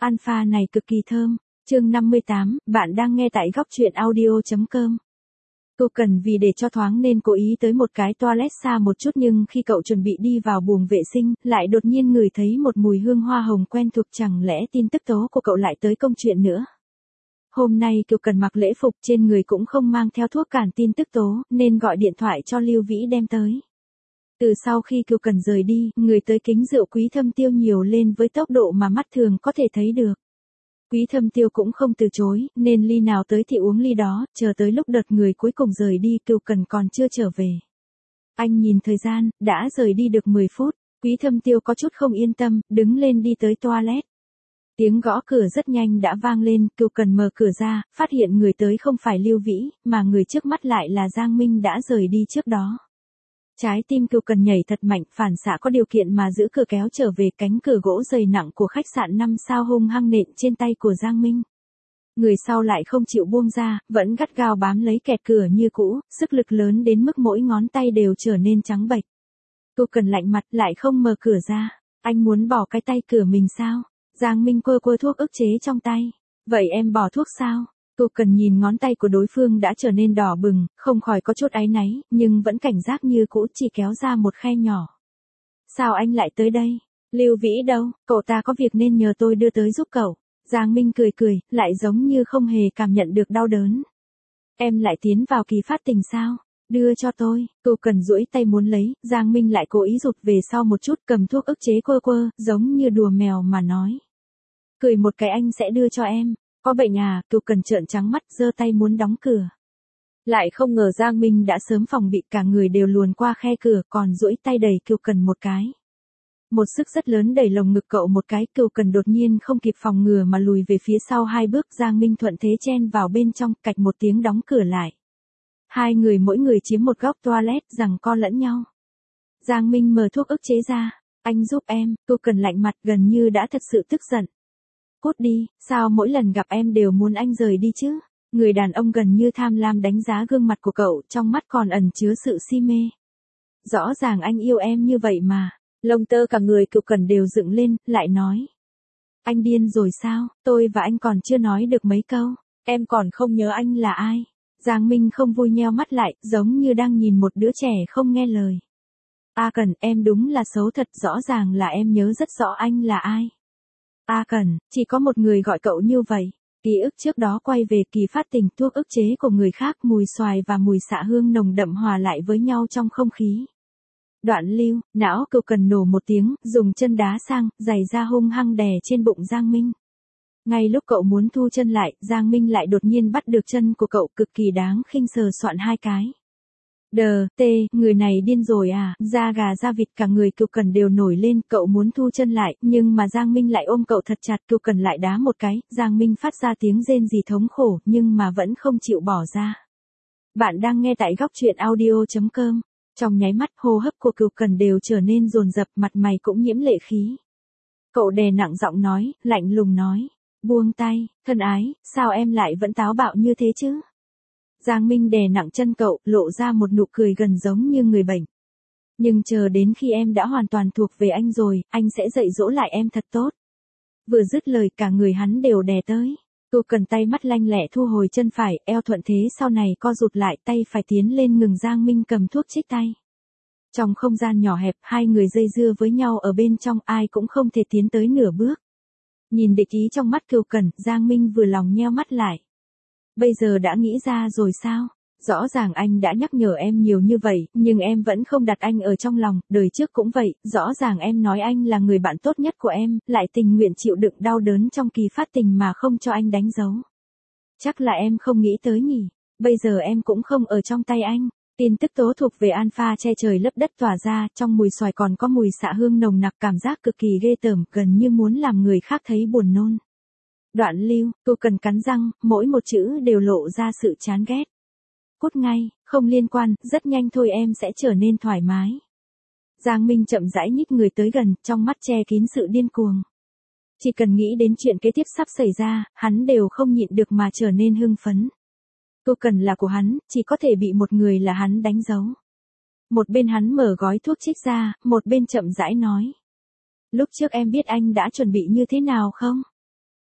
Alpha này cực kỳ thơm. Chương 58, bạn đang nghe tại góc truyện audio.com. Cô cần vì để cho thoáng nên cố ý tới một cái toilet xa một chút, nhưng khi cậu chuẩn bị đi vào buồng vệ sinh, lại đột nhiên ngửi thấy một mùi hương hoa hồng quen thuộc. Chẳng lẽ tin tức tố của cậu lại tới công chuyện nữa? Hôm nay Kiều Cần mặc lễ phục, trên người cũng không mang theo thuốc cản tin tức tố, nên gọi điện thoại cho Lưu Vĩ đem tới. Từ sau khi Kiều Cần rời đi, người tới kính rượu Quý Thâm Tiêu nhiều lên với tốc độ mà mắt thường có thể thấy được. Quý Thâm Tiêu cũng không từ chối, nên ly nào tới thì uống ly đó, chờ tới lúc đợt người cuối cùng rời đi, Kiều Cần còn chưa trở về. Anh nhìn thời gian, đã rời đi được 10 phút, Quý Thâm Tiêu có chút không yên tâm, đứng lên đi tới toilet. Tiếng gõ cửa rất nhanh đã vang lên, Kiều Cần mở cửa ra, phát hiện người tới không phải Lưu Vĩ, mà người trước mắt lại là Giang Minh đã rời đi trước đó. Trái tim Kiều Cần nhảy thật mạnh, phản xạ có điều kiện mà giữ cửa kéo trở về, cánh cửa gỗ dày nặng của khách sạn 5 sao hung hăng nện trên tay của Giang Minh. Người sau lại không chịu buông ra, vẫn gắt gao bám lấy kẹt cửa như cũ, sức lực lớn đến mức mỗi ngón tay đều trở nên trắng bệch. Kiều Cần lạnh mặt lại không mở cửa ra. Anh muốn bỏ cái tay cửa mình sao? Giang Minh quơ quơ thuốc ức chế trong tay. Vậy em bỏ thuốc sao? Kiều Cần nhìn ngón tay của đối phương đã trở nên đỏ bừng, không khỏi có chút áy náy, nhưng vẫn cảnh giác như cũ, chỉ kéo ra một khe nhỏ. Sao anh lại tới đây? Lưu Vĩ đâu? Cậu ta có việc nên nhờ tôi đưa tới giúp cậu. Giang Minh cười cười, lại giống như không hề cảm nhận được đau đớn. Em lại tiến vào kỳ phát tình sao? Đưa cho tôi. Kiều Cần duỗi tay muốn lấy, Giang Minh lại cố ý rụt về sau một chút, cầm thuốc ức chế quơ quơ, giống như đùa mèo mà nói. Cười một cái anh sẽ đưa cho em. Có bệnh à? Kiều Cần trợn trắng mắt, giơ tay muốn đóng cửa. Lại không ngờ Giang Minh đã sớm phòng bị, cả người đều luồn qua khe cửa, còn duỗi tay đẩy Kiều Cần một cái. Một sức rất lớn đẩy lồng ngực cậu một cái, Kiều Cần đột nhiên không kịp phòng ngừa mà lùi về phía sau 2 bước, Giang Minh thuận thế chen vào bên trong, cạch một tiếng đóng cửa lại. Hai người mỗi người chiếm một góc toilet, giằng co lẫn nhau. Giang Minh mở thuốc ức chế ra. Anh giúp em. Kiều Cần lạnh mặt, gần như đã thật sự tức giận. Cút đi, sao mỗi lần gặp em đều muốn anh rời đi chứ? Người đàn ông gần như tham lam đánh giá gương mặt của cậu, trong mắt còn ẩn chứa sự si mê. Rõ ràng anh yêu em như vậy mà. Lông tơ cả người Kiều Cần đều dựng lên, lại nói. Anh điên rồi sao? Tôi và anh còn chưa nói được mấy câu. Em còn không nhớ anh là ai? Giang Minh không vui nheo mắt lại, giống như đang nhìn một đứa trẻ không nghe lời. Cần, em đúng là xấu thật, rõ ràng là em nhớ rất rõ anh là ai. Cần, chỉ có một người gọi cậu như vậy. Ký ức trước đó quay về kỳ phát tình, thuốc ức chế của người khác, mùi xoài và mùi xạ hương nồng đậm hòa lại với nhau trong không khí. Đoạn lưu, não Kiều Cần nổ một tiếng, dùng chân đá sang, giày ra hung hăng đè trên bụng Giang Minh. Ngay lúc cậu muốn thu chân lại, Giang Minh lại đột nhiên bắt được chân của cậu, cực kỳ đáng khinh, sờ soạn 2 cái. Người này điên rồi à? Da gà da vịt cả người Kiều Cần đều nổi lên, cậu muốn thu chân lại, nhưng mà Giang Minh lại ôm cậu thật chặt, Kiều Cần lại đá một cái, Giang Minh phát ra tiếng rên rỉ thống khổ, nhưng mà vẫn không chịu bỏ ra. Bạn đang nghe tại góc truyện audio.com. Trong nháy mắt, hô hấp của Kiều Cần đều trở nên dồn dập, mặt mày cũng nhiễm lệ khí. Cậu đè nặng giọng nói, lạnh lùng nói. Buông tay, thân ái, sao em lại vẫn táo bạo như thế chứ? Giang Minh đè nặng chân cậu, lộ ra một nụ cười gần giống như người bệnh. Nhưng chờ đến khi em đã hoàn toàn thuộc về anh rồi, anh sẽ dạy dỗ lại em thật tốt. Vừa dứt lời, cả người hắn đều đè tới. Kiều Cần tay mắt lanh lẹ thu hồi chân phải, eo thuận thế sau này co rụt lại, tay phải tiến lên ngừng Giang Minh cầm thuốc chích tay. Trong không gian nhỏ hẹp, hai người dây dưa với nhau ở bên trong, ai cũng không thể tiến tới nửa bước. Nhìn địch ý trong mắt Kiều Cần, Giang Minh vừa lòng nheo mắt lại. Bây giờ đã nghĩ ra rồi sao? Rõ ràng anh đã nhắc nhở em nhiều như vậy, nhưng em vẫn không đặt anh ở trong lòng, đời trước cũng vậy, rõ ràng em nói anh là người bạn tốt nhất của em, lại tình nguyện chịu đựng đau đớn trong kỳ phát tình mà không cho anh đánh dấu. Chắc là em không nghĩ tới nhỉ, bây giờ em cũng không ở trong tay anh. Tin tức tố thuộc về Alpha che trời lấp đất tỏa ra, trong mùi xoài còn có mùi xạ hương nồng nặc, cảm giác cực kỳ ghê tởm, gần như muốn làm người khác thấy buồn nôn. Đoạn lưu, Kiều Cần cắn răng, mỗi một chữ đều lộ ra sự chán ghét. Cút ngay, không liên quan, rất nhanh thôi em sẽ trở nên thoải mái. Giang Minh chậm rãi nhích người tới gần, trong mắt che kín sự điên cuồng. Chỉ cần nghĩ đến chuyện kế tiếp sắp xảy ra, hắn đều không nhịn được mà trở nên hưng phấn. Kiều Cần là của hắn, chỉ có thể bị một người là hắn đánh dấu. Một bên hắn mở gói thuốc trích ra, một bên chậm rãi nói. Lúc trước em biết anh đã chuẩn bị như thế nào không?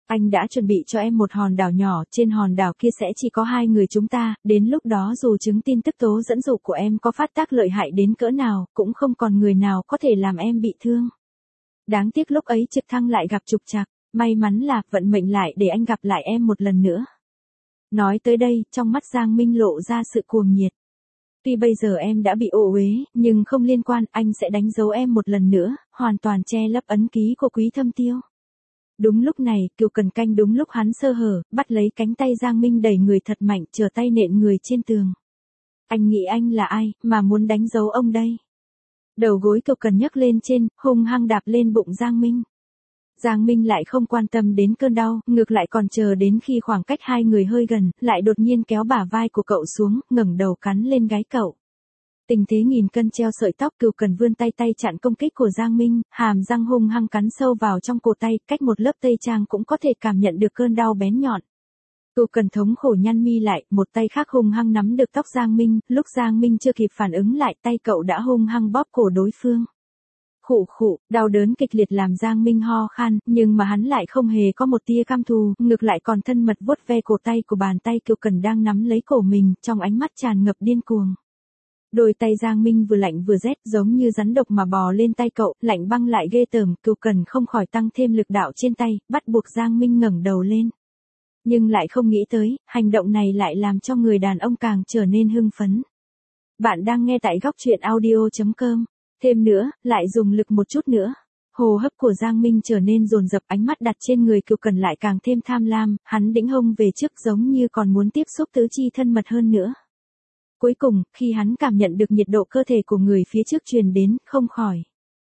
Anh đã chuẩn bị cho em một hòn đảo nhỏ, trên hòn đảo kia sẽ chỉ có hai người chúng ta, đến lúc đó dù chứng tin tức tố dẫn dụ của em có phát tác lợi hại đến cỡ nào, cũng không còn người nào có thể làm em bị thương. Đáng tiếc lúc ấy trực thăng lại gặp trục trặc, may mắn là vận mệnh lại để anh gặp lại em một lần nữa. Nói tới đây, trong mắt Giang Minh lộ ra sự cuồng nhiệt. Tuy bây giờ em đã bị ô uế, nhưng không liên quan, anh sẽ đánh dấu em một lần nữa, hoàn toàn che lấp ấn ký của Quý Thâm Tiêu. Đúng lúc này, Kiều Cần Canh đúng lúc hắn sơ hở, bắt lấy cánh tay Giang Minh đẩy người thật mạnh, trở tay nện người trên tường. Anh nghĩ anh là ai, mà muốn đánh dấu ông đây? Đầu gối Kiều Cần nhấc lên trên, hung hăng đạp lên bụng Giang Minh. Giang Minh lại không quan tâm đến cơn đau, ngược lại còn chờ đến khi khoảng cách hai người hơi gần, lại đột nhiên kéo bả vai của cậu xuống, ngẩng đầu cắn lên gáy cậu. Tình thế nghìn cân treo sợi tóc, Kiều Cần vươn tay chặn công kích của Giang Minh, hàm răng hung hăng cắn sâu vào trong cổ tay, cách một lớp tây trang cũng có thể cảm nhận được cơn đau bén nhọn. Kiều Cần thống khổ nhăn mi lại, một tay khác hung hăng nắm được tóc Giang Minh, lúc Giang Minh chưa kịp phản ứng lại, tay cậu đã hung hăng bóp cổ đối phương. Khụ khụ, đau đớn kịch liệt làm Giang Minh ho khan, nhưng mà hắn lại không hề có một tia căm thù, ngược lại còn thân mật vuốt ve cổ tay của bàn tay Kiều Cần đang nắm lấy cổ mình, trong ánh mắt tràn ngập điên cuồng. Đôi tay Giang Minh vừa lạnh vừa rét, giống như rắn độc mà bò lên tay cậu, lạnh băng lại ghê tởm, Kiều Cần không khỏi tăng thêm lực đạo trên tay, bắt buộc Giang Minh ngẩng đầu lên. Nhưng lại không nghĩ tới, hành động này lại làm cho người đàn ông càng trở nên hưng phấn. Bạn đang nghe tại góc truyện audio.com. Thêm nữa, lại dùng lực một chút nữa. Hô hấp của Giang Minh trở nên dồn dập, ánh mắt đặt trên người Kiều Cần lại càng thêm tham lam, hắn đĩnh hông về trước giống như còn muốn tiếp xúc tứ chi thân mật hơn nữa. Cuối cùng, khi hắn cảm nhận được nhiệt độ cơ thể của người phía trước truyền đến, không khỏi.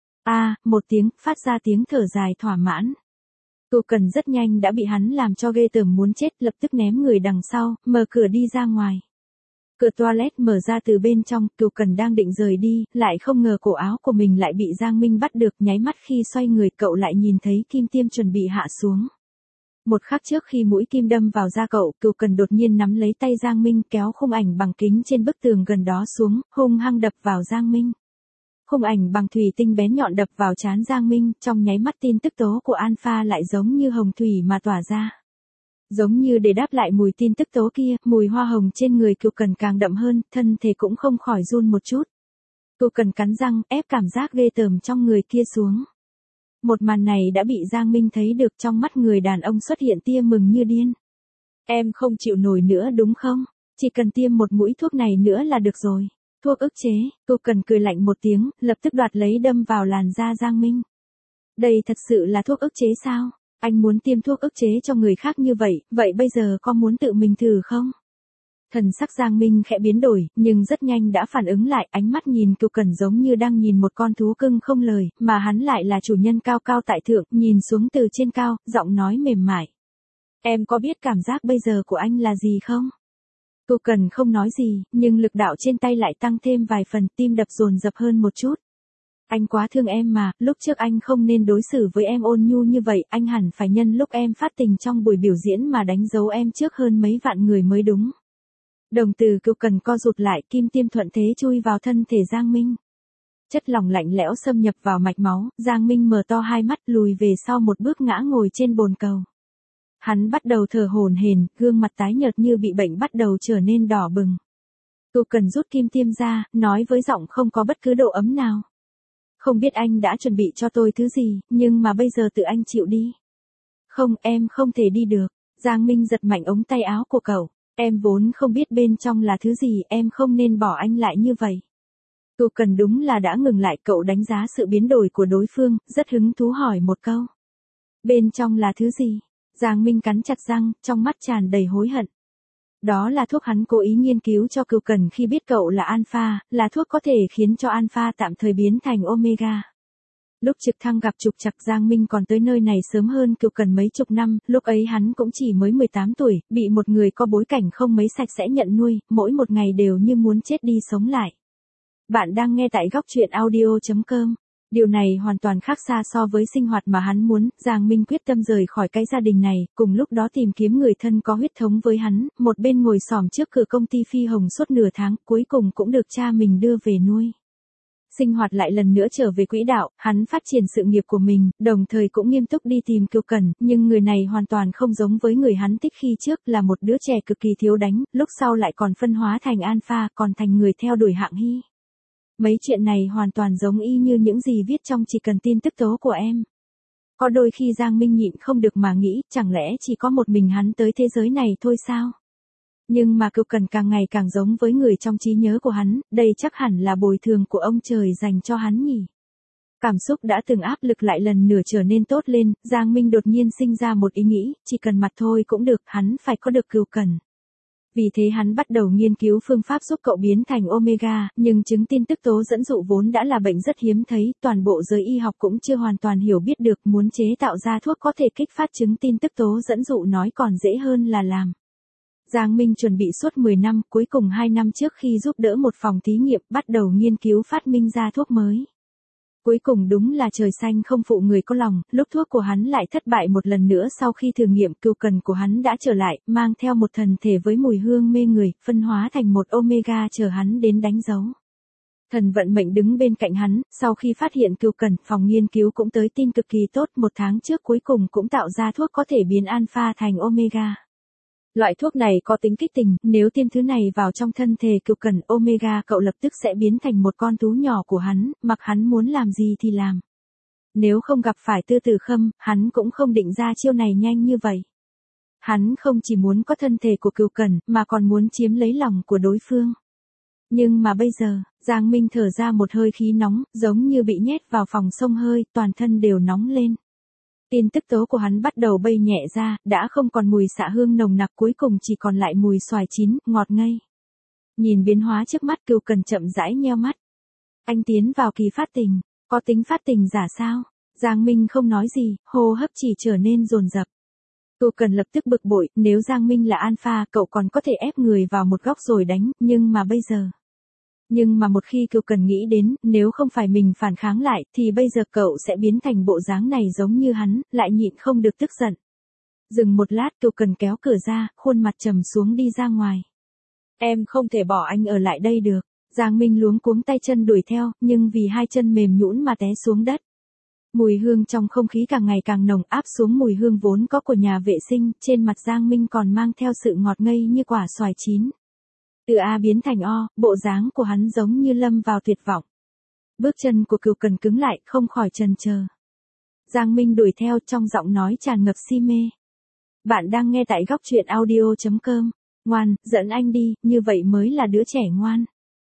Một tiếng, phát ra tiếng thở dài thỏa mãn. Kiều Cần rất nhanh đã bị hắn làm cho ghê tởm muốn chết, lập tức ném người đằng sau, mở cửa đi ra ngoài. Cửa toilet mở ra từ bên trong, Kiều Cần đang định rời đi, lại không ngờ cổ áo của mình lại bị Giang Minh bắt được, nháy mắt khi xoay người cậu lại nhìn thấy kim tiêm chuẩn bị hạ xuống. Một khắc trước khi mũi kim đâm vào da cậu, Kiều Cần đột nhiên nắm lấy tay Giang Minh kéo khung ảnh bằng kính trên bức tường gần đó xuống, hung hăng đập vào Giang Minh. Khung ảnh bằng thủy tinh bén nhọn đập vào trán Giang Minh, trong nháy mắt tin tức tố của Alpha lại giống như hồng thủy mà tỏa ra. Giống như để đáp lại mùi tin tức tố kia, mùi hoa hồng trên người Kiều Cần càng đậm hơn, thân thể cũng không khỏi run một chút. Kiều Cần cắn răng, ép cảm giác ghê tởm trong người kia xuống. Một màn này đã bị Giang Minh thấy được, trong mắt người đàn ông xuất hiện tia mừng như điên. Em không chịu nổi nữa đúng không? Chỉ cần tiêm một mũi thuốc này nữa là được rồi. Thuốc ức chế, Kiều Cần cười lạnh một tiếng, lập tức đoạt lấy đâm vào làn da Giang Minh. Đây thật sự là thuốc ức chế sao? Anh muốn tiêm thuốc ức chế cho người khác như vậy, vậy bây giờ có muốn tự mình thử không? Thần sắc Giang Minh khẽ biến đổi, nhưng rất nhanh đã phản ứng lại, ánh mắt nhìn Kiều Cần giống như đang nhìn một con thú cưng không lời, mà hắn lại là chủ nhân cao cao tại thượng, nhìn xuống từ trên cao, giọng nói mềm mại. Em có biết cảm giác bây giờ của anh là gì không? Kiều Cần không nói gì, nhưng lực đạo trên tay lại tăng thêm vài phần, tim đập dồn dập hơn một chút. Anh quá thương em mà, lúc trước anh không nên đối xử với em ôn nhu như vậy, anh hẳn phải nhân lúc em phát tình trong buổi biểu diễn mà đánh dấu em trước hơn mấy vạn người mới đúng. Đồng từ Kiều Cần co rụt lại, kim tiêm thuận thế chui vào thân thể Giang Minh. Chất lỏng lạnh lẽo xâm nhập vào mạch máu, Giang Minh mở to hai mắt lùi về sau một bước ngã ngồi trên bồn cầu. Hắn bắt đầu thở hổn hển, gương mặt tái nhợt như bị bệnh bắt đầu trở nên đỏ bừng. Kiều Cần rút kim tiêm ra, nói với giọng không có bất cứ độ ấm nào. Không biết anh đã chuẩn bị cho tôi thứ gì, nhưng mà bây giờ tự anh chịu đi. Không, em không thể đi được. Giang Minh giật mạnh ống tay áo của cậu. Em vốn không biết bên trong là thứ gì, em không nên bỏ anh lại như vậy. Kiều Cần đúng là đã ngừng lại, cậu đánh giá sự biến đổi của đối phương, rất hứng thú hỏi một câu. Bên trong là thứ gì? Giang Minh cắn chặt răng, trong mắt tràn đầy hối hận. Đó là thuốc hắn cố ý nghiên cứu cho Kiều Cần khi biết cậu là Alpha, là thuốc có thể khiến cho Alpha tạm thời biến thành Omega. Lúc trực thăng gặp trục trặc Giang Minh còn tới nơi này sớm hơn Kiều Cần mấy chục năm, lúc ấy hắn cũng chỉ mới 18 tuổi, bị một người có bối cảnh không mấy sạch sẽ nhận nuôi, mỗi một ngày đều như muốn chết đi sống lại. Bạn đang nghe tại góc truyện audio.com. Điều này hoàn toàn khác xa so với sinh hoạt mà hắn muốn, Giang Minh quyết tâm rời khỏi cái gia đình này, cùng lúc đó tìm kiếm người thân có huyết thống với hắn, một bên ngồi xổm trước cửa công ty Phi Hồng suốt nửa tháng, cuối cùng cũng được cha mình đưa về nuôi. Sinh hoạt lại lần nữa trở về quỹ đạo, hắn phát triển sự nghiệp của mình, đồng thời cũng nghiêm túc đi tìm Kiều Cần, nhưng người này hoàn toàn không giống với người hắn thích khi trước, là một đứa trẻ cực kỳ thiếu đánh, lúc sau lại còn phân hóa thành alpha, còn thành người theo đuổi hạng hy. Mấy chuyện này hoàn toàn giống y như những gì viết trong Chỉ Cần Tin Tức Tố của em. Có đôi khi Giang Minh nhịn không được mà nghĩ, chẳng lẽ chỉ có một mình hắn tới thế giới này thôi sao? Nhưng mà Kiều Cần càng ngày càng giống với người trong trí nhớ của hắn, đây chắc hẳn là bồi thường của ông trời dành cho hắn nhỉ. Cảm xúc đã từng áp lực lại lần nữa trở nên tốt lên, Giang Minh đột nhiên sinh ra một ý nghĩ, chỉ cần mặt thôi cũng được, hắn phải có được Kiều Cần. Vì thế hắn bắt đầu nghiên cứu phương pháp giúp cậu biến thành Omega, nhưng chứng tin tức tố dẫn dụ vốn đã là bệnh rất hiếm thấy, toàn bộ giới y học cũng chưa hoàn toàn hiểu biết được, muốn chế tạo ra thuốc có thể kích phát chứng tin tức tố dẫn dụ nói còn dễ hơn là làm. Giang Minh chuẩn bị suốt 10 năm, cuối cùng 2 năm trước khi giúp đỡ một phòng thí nghiệm, bắt đầu nghiên cứu phát minh ra thuốc mới. Cuối cùng đúng là trời xanh không phụ người có lòng, lúc thuốc của hắn lại thất bại một lần nữa sau khi thử nghiệm, Kiều Cần của hắn đã trở lại, mang theo một thần thể với mùi hương mê người, phân hóa thành một Omega chờ hắn đến đánh dấu. Thần vận mệnh đứng bên cạnh hắn, sau khi phát hiện Kiều Cần, phòng nghiên cứu cũng tới tin cực kỳ tốt, 1 tháng trước cuối cùng cũng tạo ra thuốc có thể biến alpha thành Omega. Loại thuốc này có tính kích tình, nếu tiêm thứ này vào trong thân thể Kiều Cần Omega cậu lập tức sẽ biến thành một con thú nhỏ của hắn, mặc hắn muốn làm gì thì làm. Nếu không gặp phải Tư Tử Khâm, hắn cũng không định ra chiêu này nhanh như vậy. Hắn không chỉ muốn có thân thể của Kiều Cần, mà còn muốn chiếm lấy lòng của đối phương. Nhưng mà bây giờ, Giang Minh thở ra một hơi khí nóng, giống như bị nhét vào phòng xông hơi, toàn thân đều nóng lên. Tin tức tố của hắn bắt đầu bay nhẹ ra, đã không còn mùi xạ hương nồng nặc, cuối cùng chỉ còn lại mùi xoài chín, ngọt ngây. Nhìn biến hóa trước mắt, Kiều Cần chậm rãi nheo mắt. Anh tiến vào kỳ phát tình, có tính phát tình giả sao? Giang Minh không nói gì, hô hấp chỉ trở nên dồn dập. Kiều Cần lập tức bực bội, nếu Giang Minh là alpha, cậu còn có thể ép người vào một góc rồi đánh, nhưng mà bây giờ. Nhưng mà một khi Kiều Cần nghĩ đến, nếu không phải mình phản kháng lại, thì bây giờ cậu sẽ biến thành bộ dáng này giống như hắn, lại nhịn không được tức giận. Dừng một lát, Kiều Cần kéo cửa ra, khuôn mặt trầm xuống đi ra ngoài. Em không thể bỏ anh ở lại đây được. Giang Minh luống cuống tay chân đuổi theo, nhưng vì hai chân mềm nhũn mà té xuống đất. Mùi hương trong không khí càng ngày càng nồng, áp xuống mùi hương vốn có của nhà vệ sinh, trên mặt Giang Minh còn mang theo sự ngọt ngây như quả xoài chín. Từ A biến thành O, bộ dáng của hắn giống như lâm vào tuyệt vọng. Bước chân của Kiều Cần cứng lại, không khỏi chần chờ. Giang Minh đuổi theo, trong giọng nói tràn ngập si mê. Bạn đang nghe tại góc truyện audio.com. Ngoan, dẫn anh đi, như vậy mới là đứa trẻ ngoan.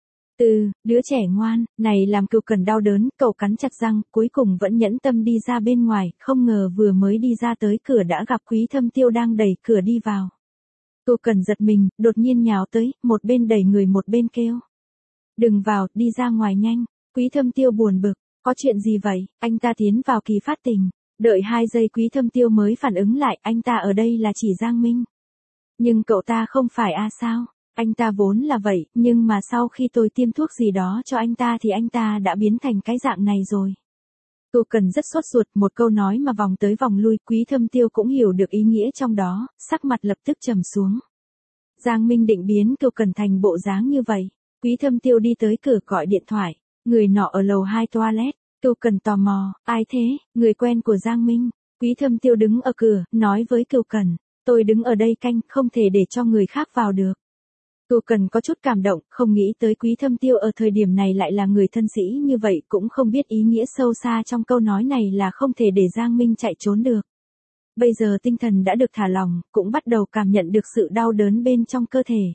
Đứa trẻ ngoan, này làm Kiều Cần đau đớn, cậu cắn chặt răng, cuối cùng vẫn nhẫn tâm đi ra bên ngoài, không ngờ vừa mới đi ra tới cửa đã gặp Quý Thâm Tiêu đang đẩy cửa đi vào. Kiều Cần giật mình, đột nhiên nhào tới, một bên đẩy người một bên kêu. Đừng vào, đi ra ngoài nhanh. Quý Thâm Tiêu buồn bực, có chuyện gì vậy? Anh ta tiến vào kỳ phát tình. Đợi 2 giây Quý Thâm Tiêu mới phản ứng lại, anh ta ở đây là chỉ Giang Minh. Nhưng cậu ta không phải sao? Anh ta vốn là vậy, nhưng mà sau khi tôi tiêm thuốc gì đó cho anh ta thì anh ta đã biến thành cái dạng này rồi. Kiều Cần rất sốt ruột, một câu nói mà vòng tới vòng lui, Quý Thâm Tiêu cũng hiểu được ý nghĩa trong đó, sắc mặt lập tức trầm xuống. Giang Minh định biến Kiều Cần thành bộ dáng như vậy. Quý Thâm Tiêu đi tới cửa gọi điện thoại, người nọ ở lầu 2 toilet. Kiều Cần tò mò, ai thế? Người quen của Giang Minh. Quý Thâm Tiêu đứng ở cửa, nói với Kiều Cần, tôi đứng ở đây canh, không thể để cho người khác vào được. Kiều Cần có chút cảm động, không nghĩ tới Quý Thâm Tiêu ở thời điểm này lại là người thân sĩ như vậy, cũng không biết ý nghĩa sâu xa trong câu nói này là không thể để Giang Minh chạy trốn được. Bây giờ tinh thần đã được thả lỏng, cũng bắt đầu cảm nhận được sự đau đớn bên trong cơ thể.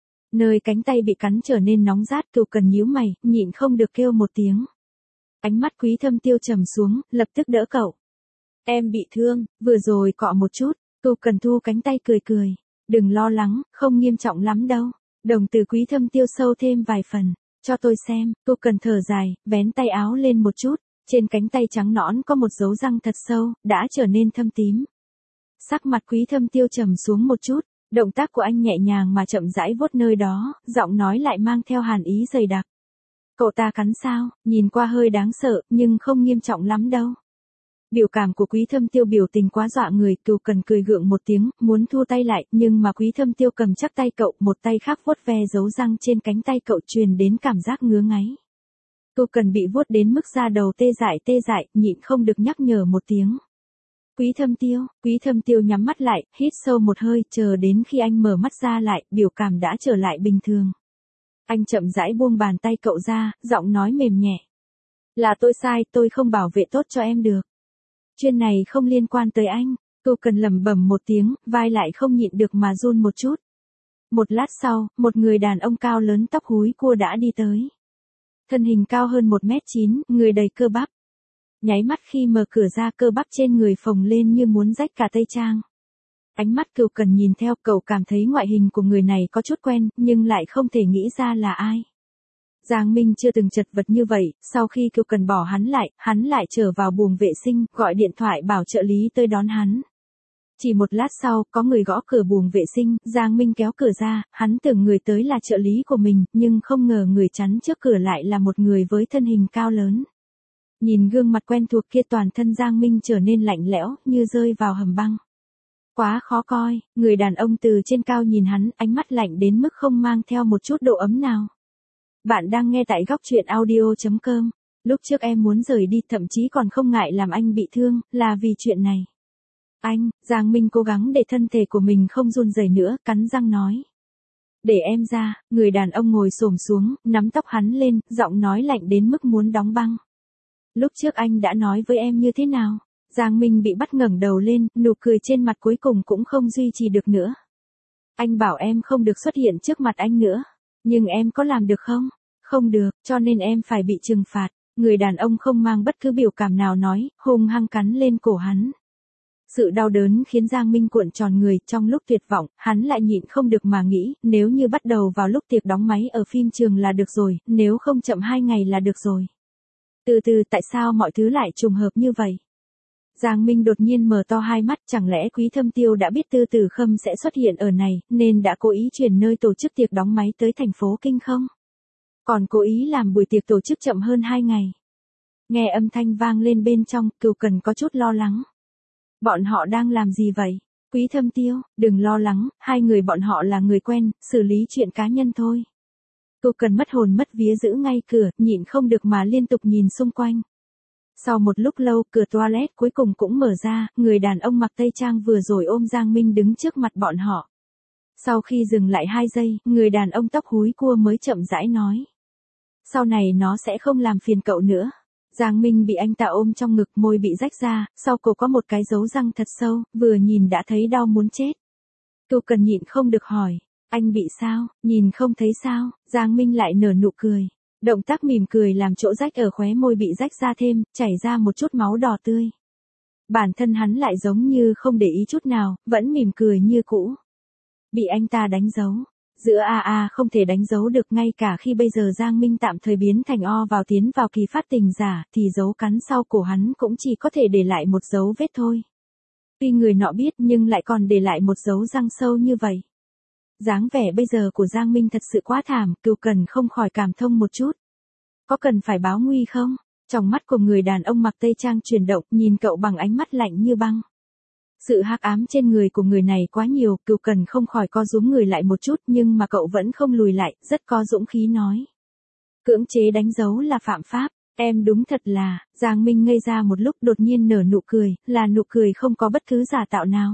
Nơi cánh tay bị cắn trở nên nóng rát, Kiều Cần nhíu mày, nhịn không được kêu một tiếng. Ánh mắt Quý Thâm Tiêu trầm xuống, lập tức đỡ cậu. Em bị thương, vừa rồi cọ một chút. Kiều Cần thu cánh tay cười cười. Đừng lo lắng, không nghiêm trọng lắm đâu. Đồng từ Quý Thâm Tiêu sâu thêm vài phần. Cho tôi xem. Kiều Cần thở dài, vén tay áo lên một chút. Trên cánh tay trắng nõn có một dấu răng thật sâu, đã trở nên thâm tím. Sắc mặt Quý Thâm Tiêu trầm xuống một chút. Động tác của anh nhẹ nhàng mà chậm rãi vuốt nơi đó, giọng nói lại mang theo hàn ý dày đặc. Cậu ta cắn sao? Nhìn qua hơi đáng sợ, nhưng không nghiêm trọng lắm đâu. Biểu cảm của Quý Thâm Tiêu biểu tình quá dọa người, Kiều Cần cười gượng một tiếng, muốn thu tay lại, nhưng mà Quý Thâm Tiêu cầm chắc tay cậu, một tay khác vuốt ve dấu răng trên cánh tay cậu, truyền đến cảm giác ngứa ngáy. Cô Cần bị vuốt đến mức da đầu tê dại, nhịn không được nhắc nhở một tiếng. Quý Thâm Tiêu nhắm mắt lại, hít sâu một hơi, chờ đến khi anh mở mắt ra lại, biểu cảm đã trở lại bình thường. Anh chậm rãi buông bàn tay cậu ra, giọng nói mềm nhẹ. Là tôi sai, tôi không bảo vệ tốt cho em được. Chuyện này không liên quan tới anh. Cô Cần lẩm bẩm một tiếng, vai lại không nhịn được mà run một chút. Một lát sau, một người đàn ông cao lớn tóc húi cua đã đi tới. Thân hình cao hơn 1m9, người đầy cơ bắp. Nháy mắt khi mở cửa ra, cơ bắp trên người phồng lên như muốn rách cả tây trang. Ánh mắt Kiều Cần nhìn theo, cậu cảm thấy ngoại hình của người này có chút quen, nhưng lại không thể nghĩ ra là ai. Giang Minh chưa từng chật vật như vậy, sau khi Kiều Cần bỏ hắn lại trở vào buồng vệ sinh, gọi điện thoại bảo trợ lý tới đón hắn. Chỉ một lát sau, có người gõ cửa buồng vệ sinh, Giang Minh kéo cửa ra, hắn tưởng người tới là trợ lý của mình, nhưng không ngờ người chắn trước cửa lại là một người với thân hình cao lớn. Nhìn gương mặt quen thuộc kia, toàn thân Giang Minh trở nên lạnh lẽo, như rơi vào hầm băng. Quá khó coi, người đàn ông từ trên cao nhìn hắn, ánh mắt lạnh đến mức không mang theo một chút độ ấm nào. Bạn đang nghe tại góc truyện audio.com. Lúc trước em muốn rời đi, thậm chí còn không ngại làm anh bị thương, là vì chuyện này. Giang Minh cố gắng để thân thể của mình không run rẩy nữa, cắn răng nói. Để em ra, người đàn ông ngồi xổm xuống, nắm tóc hắn lên, giọng nói lạnh đến mức muốn đóng băng. Lúc trước anh đã nói với em như thế nào? Giang Minh bị bắt ngẩng đầu lên, nụ cười trên mặt cuối cùng cũng không duy trì được nữa. Anh bảo em không được xuất hiện trước mặt anh nữa. Nhưng em có làm được không? Không được, cho nên em phải bị trừng phạt. Người đàn ông không mang bất cứ biểu cảm nào nói, hung hăng cắn lên cổ hắn. Sự đau đớn khiến Giang Minh cuộn tròn người, trong lúc tuyệt vọng, hắn lại nhịn không được mà nghĩ, nếu như bắt đầu vào lúc tiệc đóng máy ở phim trường là được rồi, nếu không chậm 2 ngày là được rồi. Từ từ, tại sao mọi thứ lại trùng hợp như vậy? Giang Minh đột nhiên mở to hai mắt, chẳng lẽ Quý Thâm Tiêu đã biết Tư Tử Khâm sẽ xuất hiện ở này, nên đã cố ý chuyển nơi tổ chức tiệc đóng máy tới thành phố Kinh không? Còn cố ý làm buổi tiệc tổ chức chậm hơn 2 ngày. Nghe âm thanh vang lên bên trong, Kiều Cần có chút lo lắng. Bọn họ đang làm gì vậy? Quý Thâm Tiêu, đừng lo lắng, hai người bọn họ là người quen, xử lý chuyện cá nhân thôi. Kiều Cần mất hồn mất vía giữ ngay cửa, nhịn không được mà liên tục nhìn xung quanh. Sau một lúc lâu, cửa toilet cuối cùng cũng mở ra, người đàn ông mặc tây trang vừa rồi ôm Giang Minh đứng trước mặt bọn họ. Sau khi dừng lại 2 giây, người đàn ông tóc húi cua mới chậm rãi nói. Sau này nó sẽ không làm phiền cậu nữa. Giang Minh bị anh ta ôm trong ngực, môi bị rách ra, sau cổ có một cái dấu răng thật sâu, vừa nhìn đã thấy đau muốn chết. Kiều Cần nhịn không được hỏi, anh bị sao, nhìn không thấy sao? Giang Minh lại nở nụ cười. Động tác mỉm cười làm chỗ rách ở khóe môi bị rách ra thêm, chảy ra một chút máu đỏ tươi. Bản thân hắn lại giống như không để ý chút nào, vẫn mỉm cười như cũ. Bị anh ta đánh dấu. Giữa không thể đánh dấu được, ngay cả khi bây giờ Giang Minh tạm thời biến thành O vào tiến vào kỳ phát tình giả, thì dấu cắn sau cổ hắn cũng chỉ có thể để lại một dấu vết thôi. Tuy người nọ biết nhưng lại còn để lại một dấu răng sâu như vậy. Dáng vẻ bây giờ của Giang Minh thật sự quá thảm, Kiều Cần không khỏi cảm thông một chút. Có cần phải báo nguy không? Trong mắt của người đàn ông mặc tây trang chuyển động, nhìn cậu bằng ánh mắt lạnh như băng. Sự hắc ám trên người của người này quá nhiều, Kiều Cần không khỏi co rúm người lại một chút, nhưng mà cậu vẫn không lùi lại, rất có dũng khí nói. Cưỡng chế đánh dấu là phạm pháp, em đúng thật là, Giang Minh ngây ra một lúc đột nhiên nở nụ cười, là nụ cười không có bất cứ giả tạo nào.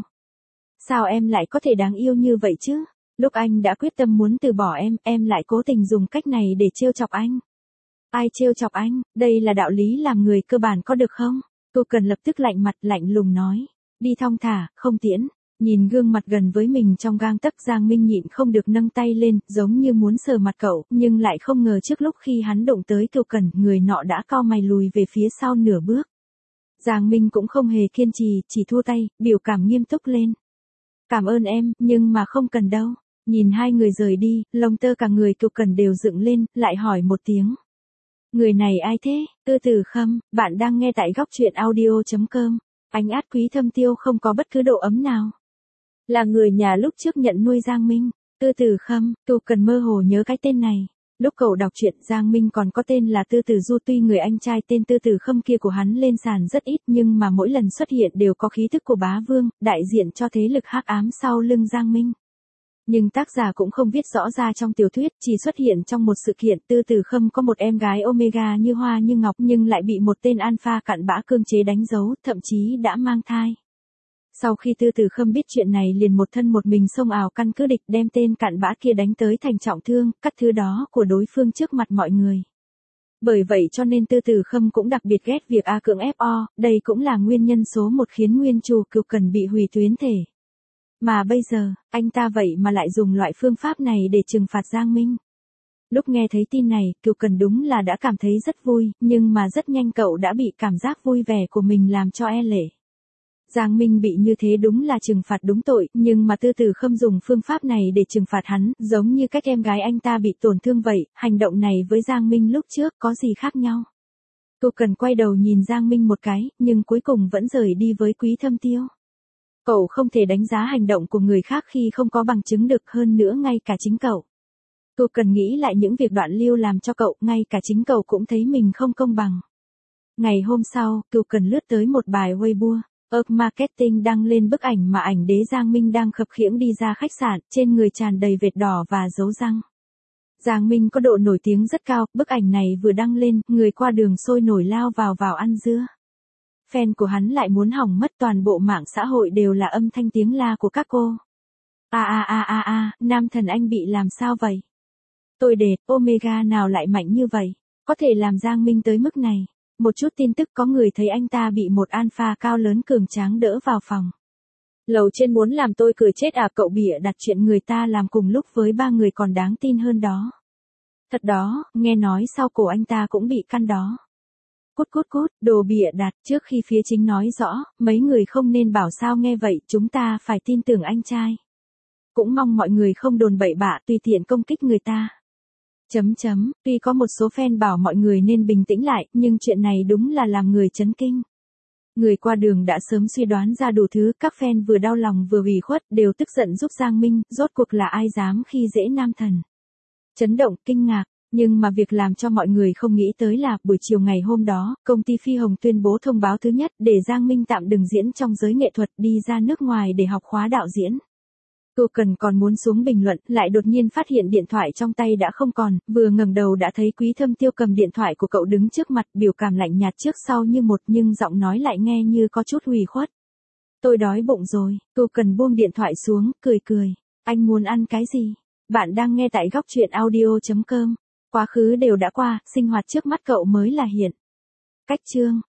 Sao em lại có thể đáng yêu như vậy chứ? Lúc anh đã quyết tâm muốn từ bỏ em lại cố tình dùng cách này để trêu chọc anh. Ai trêu chọc anh, đây là đạo lý làm người cơ bản có được không? Cô Cần lập tức lạnh mặt lạnh lùng nói. Đi thong thả, không tiễn. Nhìn gương mặt gần với mình trong gang tấc, Giang Minh nhịn không được nâng tay lên, giống như muốn sờ mặt cậu, nhưng lại không ngờ trước lúc khi hắn động tới Kiều Cần, người nọ đã cau mày lùi về phía sau nửa bước. Giang Minh cũng không hề kiên trì, chỉ thua tay, biểu cảm nghiêm túc lên. Cảm ơn em, nhưng mà không cần đâu. Nhìn hai người rời đi, lông tơ cả người Kiều Cần đều dựng lên, lại hỏi một tiếng. Người này ai thế? Tư Tử Khâm, bạn đang nghe tại góc truyện audio.com. Ánh át Quý Thâm Tiêu không có bất cứ độ ấm nào. Là người nhà lúc trước nhận nuôi Giang Minh. Tư Tử Khâm, Kiều Cần mơ hồ nhớ cái tên này. Lúc cậu đọc truyện, Giang Minh còn có tên là Tư Tử Du, tuy người anh trai tên Tư Tử Khâm kia của hắn lên sàn rất ít, nhưng mà mỗi lần xuất hiện đều có khí thức của bá vương, đại diện cho thế lực hắc ám sau lưng Giang Minh. Nhưng tác giả cũng không viết rõ ra trong tiểu thuyết, chỉ xuất hiện trong một sự kiện Tư Tử Khâm có một em gái Omega như hoa như ngọc nhưng lại bị một tên alpha cặn bã cưỡng chế đánh dấu, thậm chí đã mang thai. Sau khi Tư Tử Khâm biết chuyện này liền một thân một mình xông ào căn cứ địch đem tên cặn bã kia đánh tới thành trọng thương, cắt thứ đó của đối phương trước mặt mọi người. Bởi vậy cho nên Tư Tử Khâm cũng đặc biệt ghét việc A cưỡng ép O, đây cũng là nguyên nhân số một khiến nguyên chủ Cửu Cần bị hủy tuyến thể. Mà bây giờ, anh ta vậy mà lại dùng loại phương pháp này để trừng phạt Giang Minh. Lúc nghe thấy tin này, Cửu Cần đúng là đã cảm thấy rất vui, nhưng mà rất nhanh cậu đã bị cảm giác vui vẻ của mình làm cho e lệ. Giang Minh bị như thế đúng là trừng phạt đúng tội, nhưng mà Tư Tử Khâm dùng phương pháp này để trừng phạt hắn, giống như cách em gái anh ta bị tổn thương vậy, hành động này với Giang Minh lúc trước có gì khác nhau. Cửu Cần quay đầu nhìn Giang Minh một cái, nhưng cuối cùng vẫn rời đi với Quý Thâm Tiêu. Cậu không thể đánh giá hành động của người khác khi không có bằng chứng được, hơn nữa ngay cả chính cậu. Cửu Cần nghĩ lại những việc Đoạn Lưu làm cho cậu, ngay cả chính cậu cũng thấy mình không công bằng. Ngày hôm sau, Cửu Cần lướt tới một bài Weibo. Marketing đăng lên bức ảnh mà ảnh đế Giang Minh đang khập khiễng đi ra khách sạn, trên người tràn đầy vệt đỏ và dấu răng. Giang Minh có độ nổi tiếng rất cao, bức ảnh này vừa đăng lên, người qua đường sôi nổi lao vào ăn dưa. Fan của hắn lại muốn hỏng mất, toàn bộ mạng xã hội đều là âm thanh tiếng la của các cô. Nam thần anh bị làm sao vậy? Tôi đệt, Omega nào lại mạnh như vậy? Có thể làm Giang Minh tới mức này. Một chút tin tức có người thấy anh ta bị một alpha cao lớn cường tráng đỡ vào phòng. Lầu trên muốn làm tôi cười chết à, cậu bịa đặt chuyện người ta làm cùng lúc với 3 người còn đáng tin hơn đó. Thật đó, nghe nói sau cổ anh ta cũng bị căn đó. Cút, đồ bịa đặt, trước khi phía chính nói rõ, mấy người không nên bảo sao nghe vậy, chúng ta phải tin tưởng anh trai. Cũng mong mọi người không đồn bậy bạ tùy tiện công kích người ta. Tuy có một số fan bảo mọi người nên bình tĩnh lại, nhưng chuyện này đúng là làm người chấn kinh. Người qua đường đã sớm suy đoán ra đủ thứ, các fan vừa đau lòng vừa ủy khuất, đều tức giận giúp Giang Minh, rốt cuộc là ai dám khi dễ nam thần. Chấn động, kinh ngạc, nhưng mà việc làm cho mọi người không nghĩ tới là, buổi chiều ngày hôm đó, công ty Phi Hồng tuyên bố thông báo thứ nhất để Giang Minh tạm đừng diễn trong giới nghệ thuật, đi ra nước ngoài để học khóa đạo diễn. Cửu Cần còn muốn xuống bình luận, lại đột nhiên phát hiện điện thoại trong tay đã không còn, vừa ngẩng đầu đã thấy Quý Thâm Tiêu cầm điện thoại của cậu đứng trước mặt, biểu cảm lạnh nhạt trước sau như một, nhưng giọng nói lại nghe như có chút ủy khuất. Tôi đói bụng rồi. Cửu Cần buông điện thoại xuống, cười. Anh muốn ăn cái gì? Bạn đang nghe tại góc truyện audio.com. Quá khứ đều đã qua, sinh hoạt trước mắt cậu mới là hiện. Cách chương